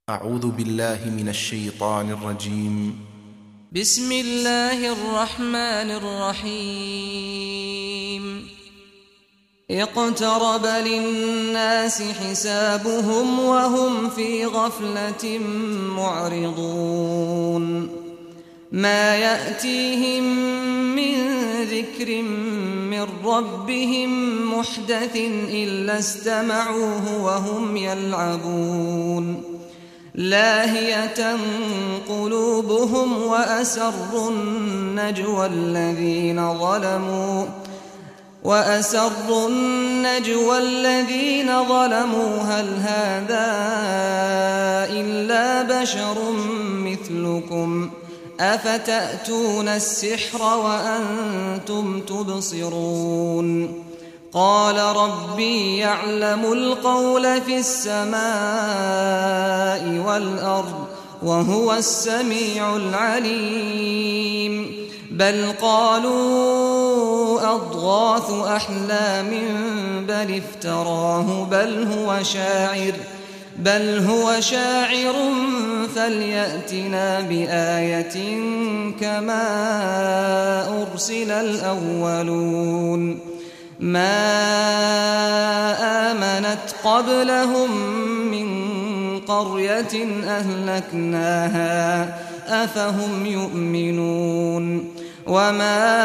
أعوذ بالله من الشيطان الرجيم. بسم الله الرحمن الرحيم. اقترب للناس حسابهم وهم في غفلة معرضون. ما يأتيهم من ذكر من ربهم محدث إلا استمعوه وهم يلعبون. لاهية قلوبهم وأسروا النجوى الذين ظلموا هل هذا إلا بشر مثلكم أفتأتون السحر وأنتم تبصرون. قال ربي يعلم القول في السماء والأرض وهو السميع العليم. بل قالوا أضغاث أحلام بل افتراه بل هو شاعر فليأتنا بآية كما أرسل الأولون. ما آمنت قبلهم من قرية أهلكناها أفهم يؤمنون. وما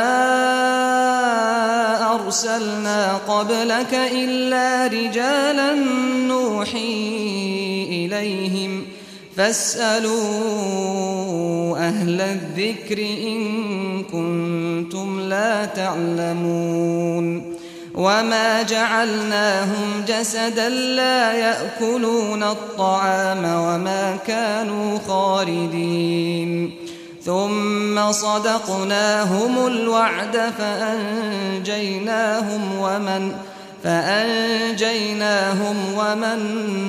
أرسلنا قبلك إلا رجالا نوحي إليهم فاسألوا أهل الذكر إن كنتم لا تعلمون. وما جعلناهم جسدا لا يأكلون الطعام وما كانوا خالدين. ثم صدقناهم الوعد فأنجيناهم ومن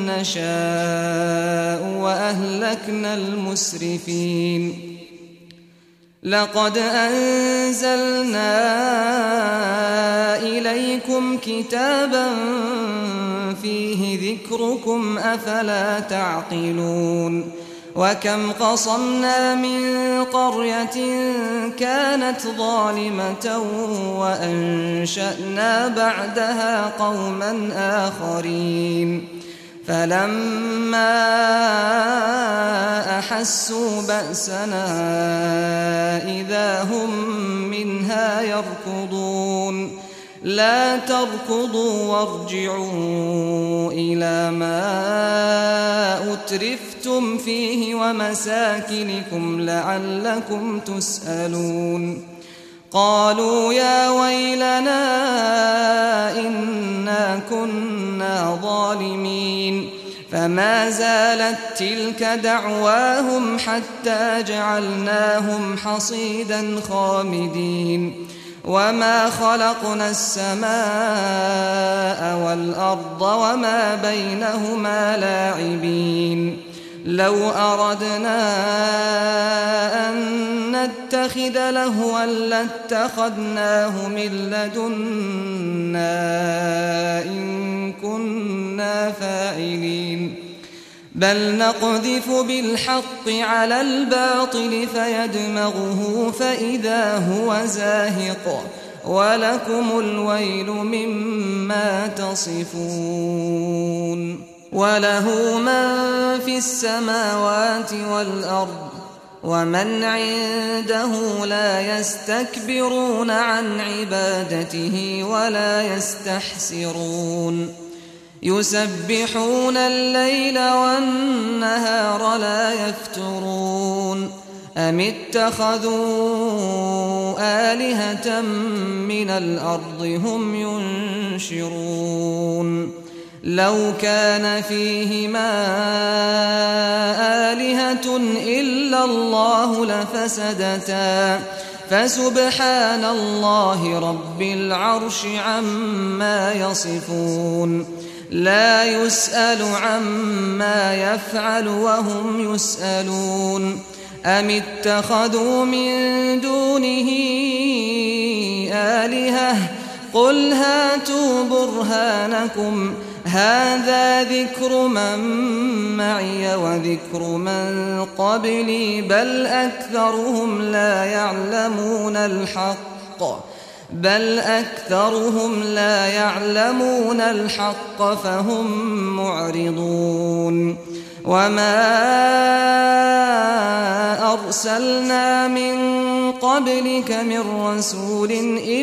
نشاء وأهلكنا المسرفين. لقد أنزلنا إليكم كتابا فيه ذكركم أفلا تعقلون. وكم قصمنا من قرية كانت ظالمة وأنشأنا بعدها قوما آخرين. فلما أحسوا بأسنا إذا هم منها يركضون. لا تركضوا وارجعوا إلى ما أترفتم فيه ومساكنكم لعلكم تسألون. قالوا يا ويلنا إنا كنا ظالمين. فما زالت تلك دعواهم حتى جعلناهم حصيدا خامدين. وما خلقنا السماء والأرض وما بينهما لاعبين. لو أردنا أن نتخذ لهوا لاتخذناه من لدنا إن كنا فاعلين. بل نقذف بالحق على الباطل فيدمغه فإذا هو زاهق ولكم الويل مما تصفون. وله من في السماوات والأرض ومن عنده لا يستكبرون عن عبادته ولا يستحسرون. يسبحون الليل والنهار لا يفترون. أم اتخذوا آلهة من الأرض هم ينشرون. لو كان فيهما آلهة إلا الله لفسدتا فسبحان الله رب العرش عما يصفون. لا يسأل عما يفعل وهم يسألون. أم اتخذوا من دونه آلهة قل هاتوا برهانكم هذا ذكر من معي وذكر من قبلي بل أكثرهم لا يعلمون الحق فهم معرضون وما أرسلنا من قبلك من رسول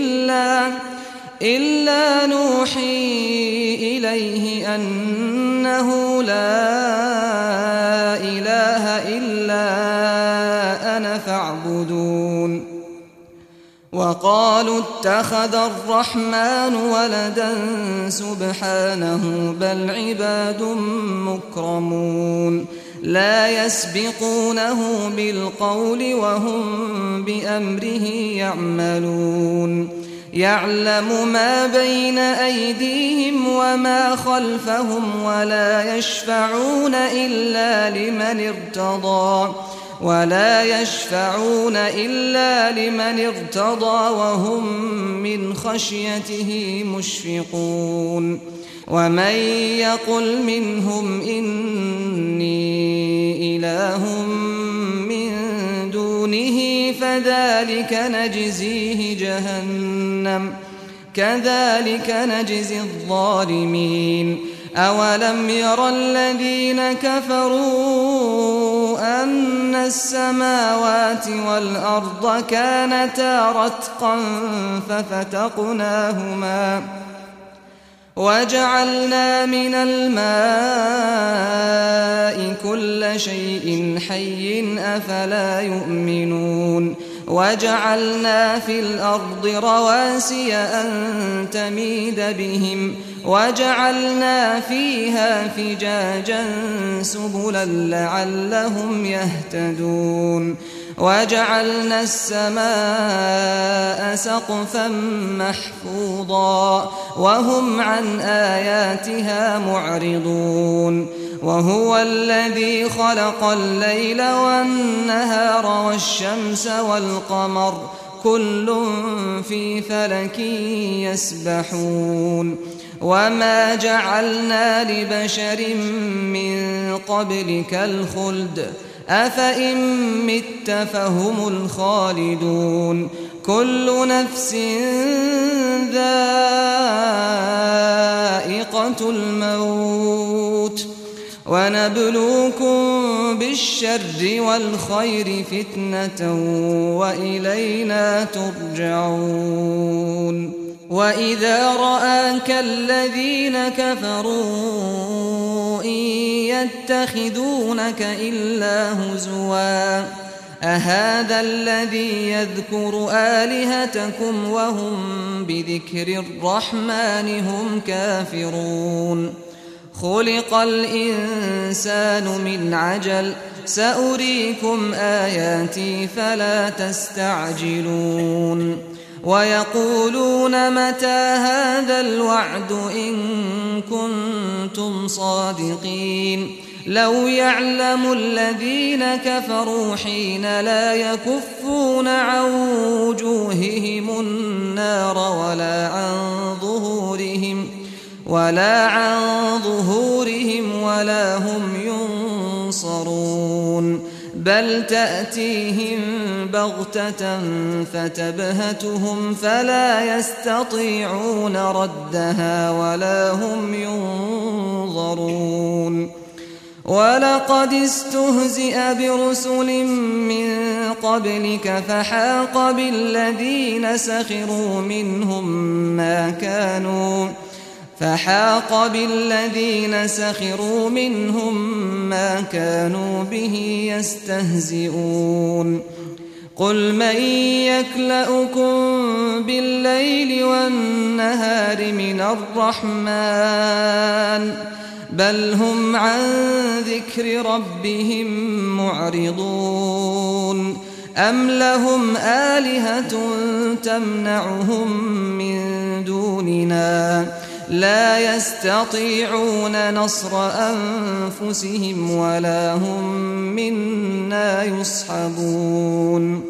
إلا نوحي إليه أنه لا إله إلا أنا فاعبدون وقالوا اتخذ الرحمن ولدا سبحانه بل عباد مكرمون لا يسبقونه بالقول وهم بأمره يعملون يعلم ما بين أيديهم وما خلفهم ولا يشفعون إلا لمن ارتضى وهم من خشيته مشفقون ومن يقل منهم إني إله من دونه فذلك نجزيه جهنم كذلك نجزي الظالمين أولم ير الذين كفروا أن السماوات والأرض كانتا رتقا ففتقناهما وجعلنا من الماء كل شيء حي أفلا يؤمنون وجعلنا في الأرض رواسي أن تميد بهم وجعلنا فيها فجاجا سبلا لعلهم يهتدون وجعلنا السماء سقفا محفوظا وهم عن آياتها معرضون وهو الذي خلق الليل والنهار والشمس والقمر كل في فلك يسبحون وما جعلنا لبشر من قبلك الخلد أفإن مت فهم الخالدون كل نفس ذائقة الموت ونبلوكم بالشر والخير فتنة وإلينا ترجعون وإذا رآك الذين كفروا إن يتخذونك إلا هزوا أهذا الذي يذكر آلهتكم وهم بذكر الرحمن هم كافرون خلق الإنسان من عجل سأريكم آياتي فلا تستعجلون ويقولون متى هذا الوعد إن كنتم صادقين لو يعلم الذين كفروا حين لا يكفون عن وجوههم النار ولا عن ظهورهم ولا هم ينصرون بل تأتيهم بغتة فتبهتهم فلا يستطيعون ردها ولا هم ينظرون ولقد استهزئ برسل من قبلك فحاق بالذين سخروا منهم ما كانوا به يستهزئون قل من يكلؤكم بالليل والنهار من الرحمن بل هم عن ذكر ربهم معرضون أم لهم آلهة تمنعهم من دوننا لا يستطيعون نصر أنفسهم ولا هم منا يصحبون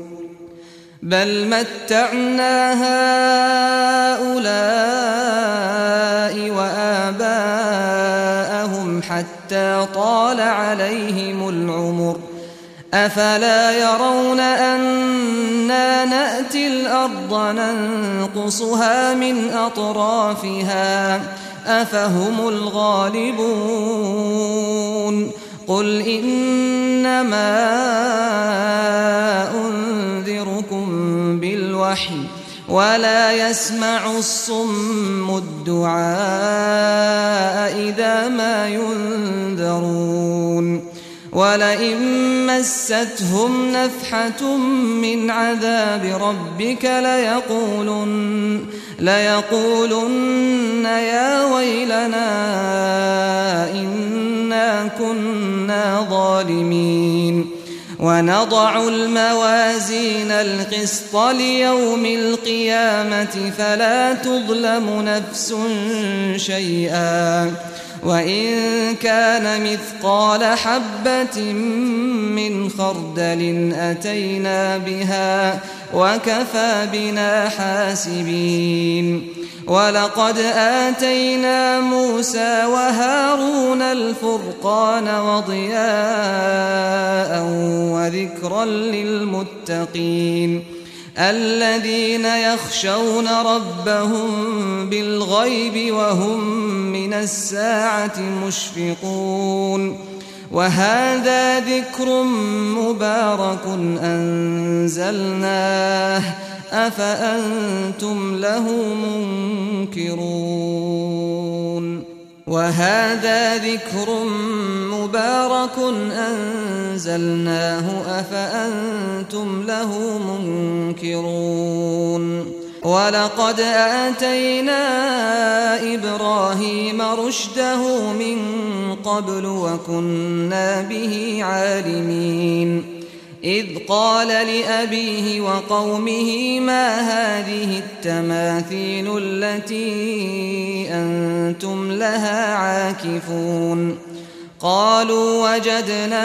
بل متعنا هؤلاء وآباءهم حتى طال عليهم العمر أفلا يرون أنا نأتي الأرض ننقصها من أطرافها أفهم الغالبون قل إنما أنذركم بالوحي ولا يسمع الصم الدعاء إذا ما ينذرون ولئن مستهم نفحة من عذاب ربك ليقولن يا ويلنا إنا كنا ظالمين ونضع الموازين القسط ليوم القيامة فلا تظلم نفس شيئا وإن كان مثقال حبة من خردل أتينا بها وكفى بنا حاسبين ولقد آتينا موسى وهارون الفرقان وضياء وذكرا للمتقين الذين يخشون ربهم بالغيب وهم من الساعة مشفقون وهذا ذكر مبارك أنزلناه أفأنتم له منكرون وهذا ذكر مبارك أنزلناه أفأنتم له منكرون ولقد آتينا إبراهيم رشده من قبل وكنا به عالمين إذ قال لأبيه وقومه ما هذه التماثيل التي أنتم لها عاكفون قالوا وجدنا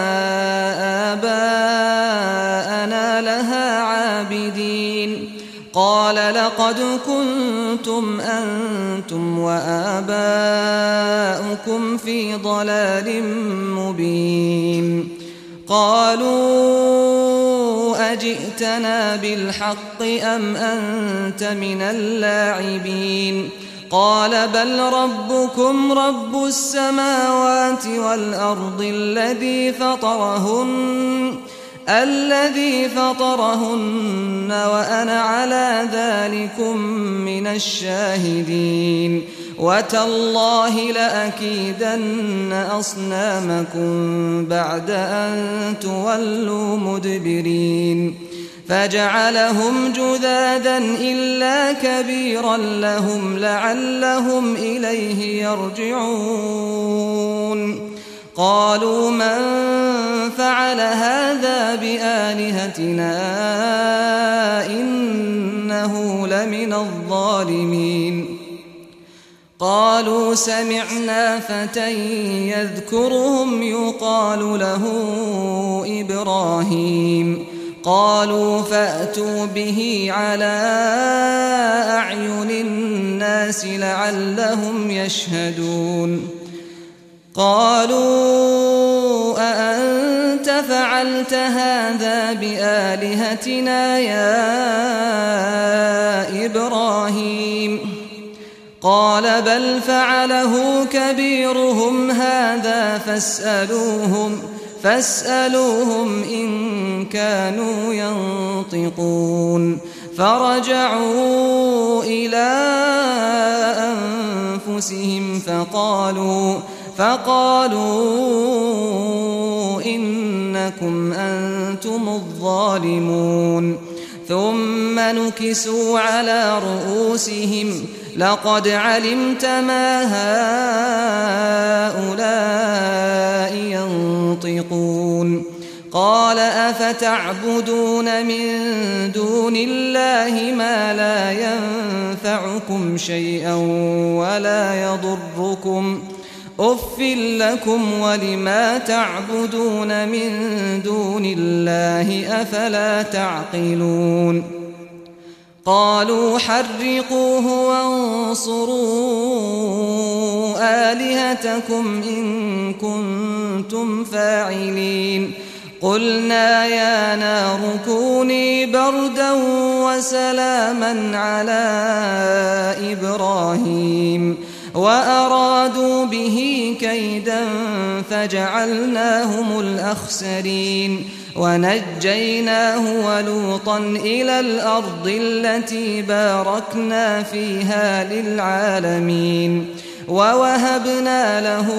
آباءنا لها عابدين قال لقد كنتم أنتم وآباؤكم في ضلال مبين قالوا أجئتنا بالحق أم أنت من اللاعبين قال بل ربكم رب السماوات والأرض الذي فطرهن وأنا على ذلكم من الشاهدين وتالله لأكيدن أصنامكم بعد أن تولوا مدبرين فجعلهم جذاذا إلا كبيرا لهم لعلهم إليه يرجعون قالوا من فعل هذا بآلهتنا إنه لمن الظالمين قالوا سمعنا فتى يذكرهم يقال له إبراهيم قالوا فأتوا به على أعين الناس لعلهم يشهدون قالوا أأنت فعلت هذا بآلهتنا يا إبراهيم قال بل فعله كبيرهم هذا فاسألوهم إن كانوا ينطقون فرجعوا إلى أنفسهم فقالوا إنكم أنتم الظالمون ثم نكسوا على رؤوسهم لقد علمت ما هؤلاء ينطقون قال أفتعبدون من دون الله ما لا ينفعكم شيئا ولا يضركم أف لكم ولما تعبدون من دون الله أفلا تعقلون قالوا حرقوه وانصروا آلهتكم إن كنتم فاعلين قلنا يا نار كوني بردا وسلاما على إبراهيم وأرادوا به كيدا فجعلناهم الأخسرين ونجيناه ولوطا إلى الأرض التي باركنا فيها للعالمين ووهبنا له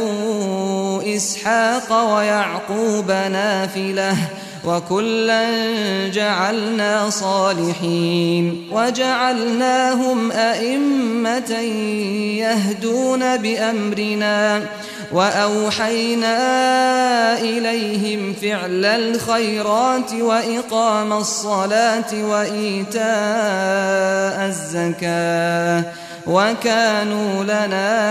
إسحاق ويعقوب نافلة وكلا جعلنا صالحين وجعلناهم أئمة يهدون بأمرنا وأوحينا إليهم فعل الخيرات وإقام الصلاة وإيتاء الزكاة وكانوا لنا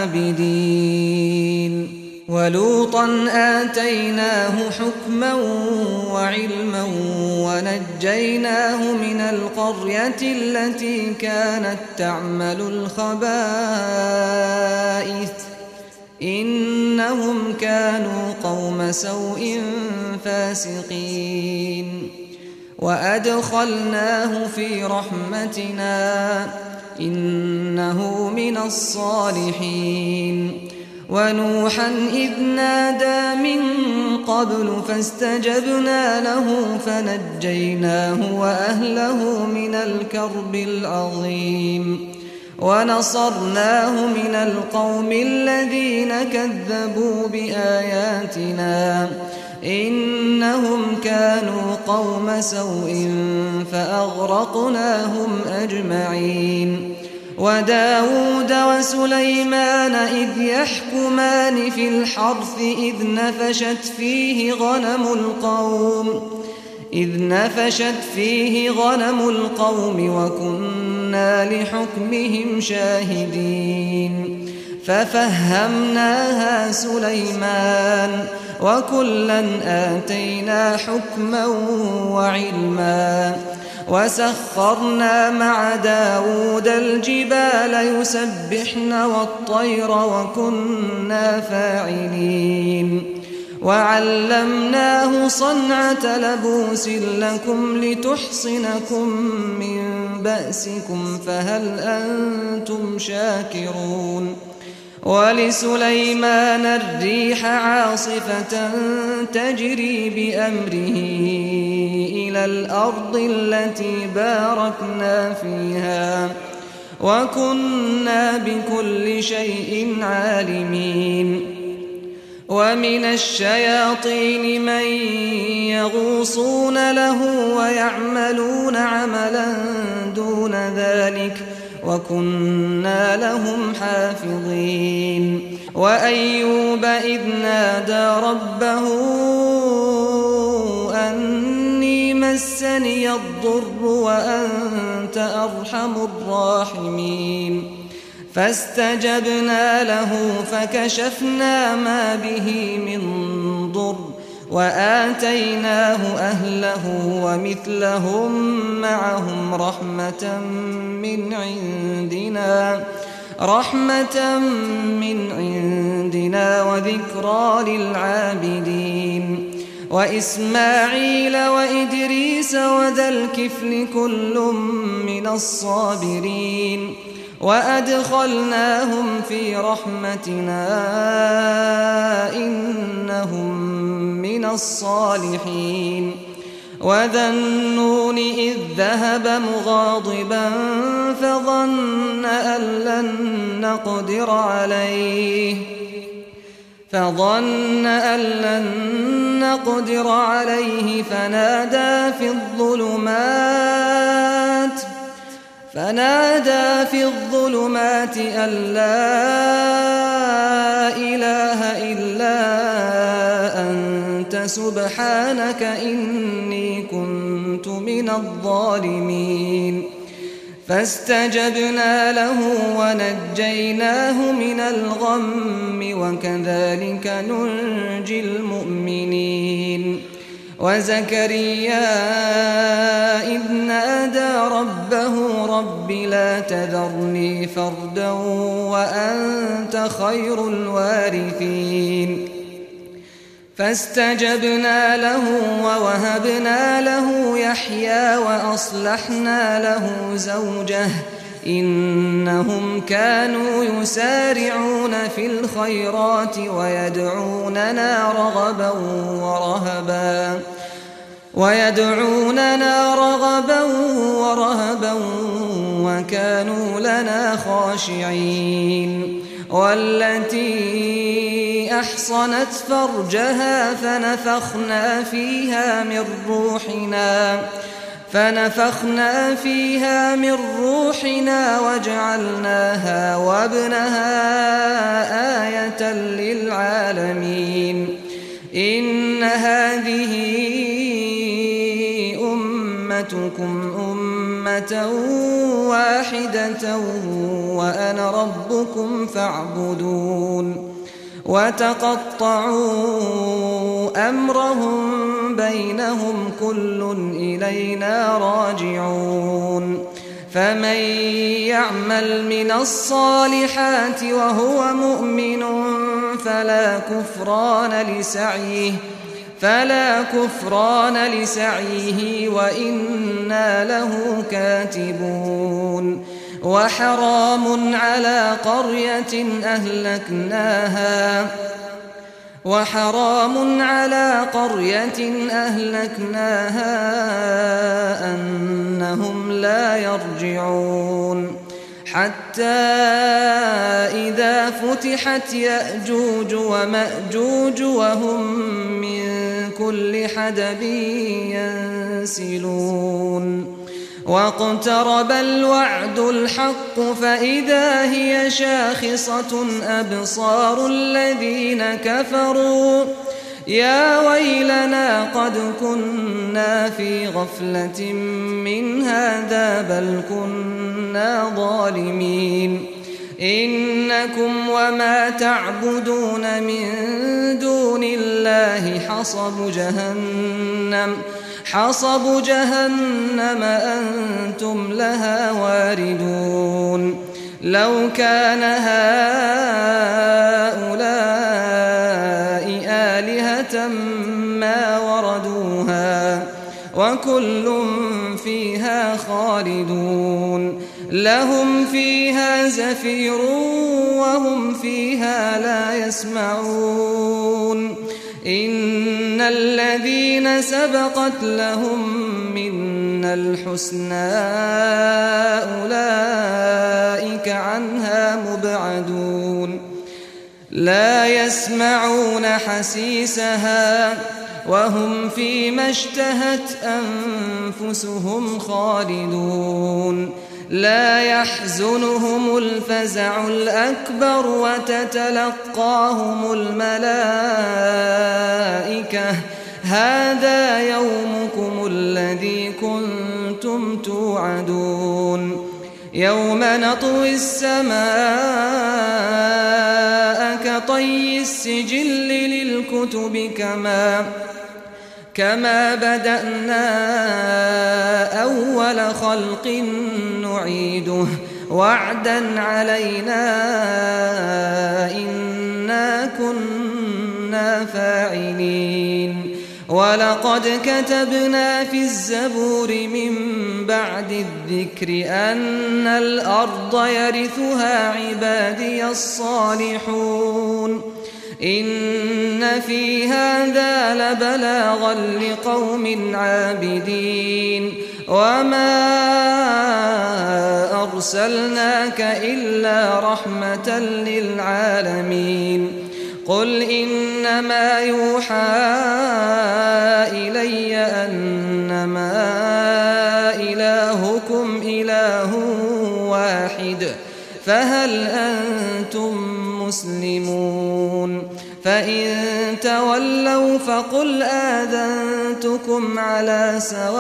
عابدين ولوطا آتيناه حكما وعلما ونجيناه من القرية التي كانت تعمل الخبائث إنهم كانوا قوم سوء فاسقين وأدخلناه في رحمتنا إنه من الصالحين ونوحا إذ نادى من قبل فاستجبنا له فنجيناه وأهله من الكرب العظيم ونصرناه من القوم الذين كذبوا بآياتنا إنهم كانوا قوم سوء فأغرقناهم أجمعين وداود وسليمان إذ يحكمان في الحرث إذ نفشت فيه غنم القوم وكنا لحكمهم شاهدين ففهمناها سليمان وكلا آتينا حكما وعلما وسخرنا مع داود الجبال يسبحن والطير وكنا فاعلين وعلمناه صنعة لبوس لكم لتحصنكم من بأسكم فهل أنتم شاكرون ولسليمان الريح عاصفة تجري بأمره إلى الأرض التي باركنا فيها وكنا بكل شيء عالمين ومن الشياطين من يغوصون له ويعملون عملا دون ذلك وكنا لهم حافظين وأيوب إذ نادى ربه أني مسني الضر وأنت أرحم الراحمين فاستجبنا له فكشفنا ما به من ضر وآتيناه أهله ومثلهم معهم رحمة من عندنا وذكرى للعابدين وإسماعيل وإدريس وذا الكفل كل من الصابرين وأدخلناهم في رحمتنا إنهم من الصالحين وذا النون إذ ذهب مغاضبا فظن أن لن نقدر عليه فنادى في الظلمات أن لا إله إلا أنت سبحانك إني كنت من الظالمين فاستجبنا له ونجيناه من الغم وكذلك ننجي المؤمنين وزكريا إذ نادى ربه رب لا تذرني فردا وأنت خير الوارثين فاستجبنا له ووهبنا له يحيى وأصلحنا له زوجه إنهم كانوا يسارعون في الخيرات ويدعوننا رغبا ورهبا وكانوا لنا خاشعين والتي أحصنت فرجها فنفخنا فيها من روحنا وجعلناها وابنها آية للعالمين إن هذه أمتكم أمة واحدة وأنا ربكم فاعبدون وتقطعوا أمرهم بينهم كل إلينا راجعون فمن يعمل من الصالحات وهو مؤمن فلا كفران لسعيه وإنا له كاتبون وحرام على قرية أهلكناها أنهم لا يرجعون حتى إذا فتحت يأجوج ومأجوج وهم من كل حدب ينسلون واقترب الوعد الحق فإذا هي شاخصة أبصار الذين كفروا يا ويلنا قد كنا في غفلة من هذا بل كنا ظالمين إنكم وما تعبدون من دون الله حصب جهنم أنتم لها واردون لو كان هؤلاء آلهة ما وردوها وكل فيها خالدون لهم فيها زفير وهم فيها لا يسمعون إن الذين سبقت لهم منا الحسنى أولئك عنها مبعدون لا يسمعون حسيسها وهم فيما اشتهت أنفسهم خالدون لا يحزنهم الفزع الأكبر وتتلقاهم الملائكة هذا يومكم الذي كنتم توعدون يوم نطوي السماء كطي السجل للكتب كما بدأنا أول خلق نعيده وعدا علينا إنا كنا فاعلين ولقد كتبنا في الزبور من بعد الذكر أن الأرض يرثها عبادي الصالحون إن في هذا لبلاغا لقوم عابدين وما أرسلناك إلا رحمة للعالمين قل إنما يوحى إلي أنما إلهكم إله واحد فهل أنتم مسلمون فإن تولوا فقل آذنتكم على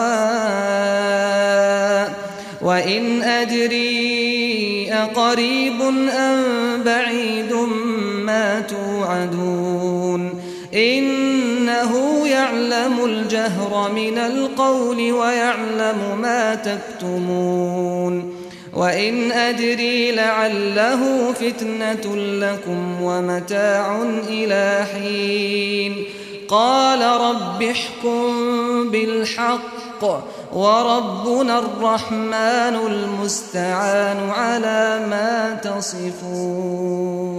سواء وإن أدري أقريب أم بعيد ما توعدون إنه يعلم الجهر من القول ويعلم ما تكتمون وإن أدري لعله فتنة لكم ومتاع إلى حين قال رب احكم بالحق وربنا الرحمن المستعان على ما تصفون.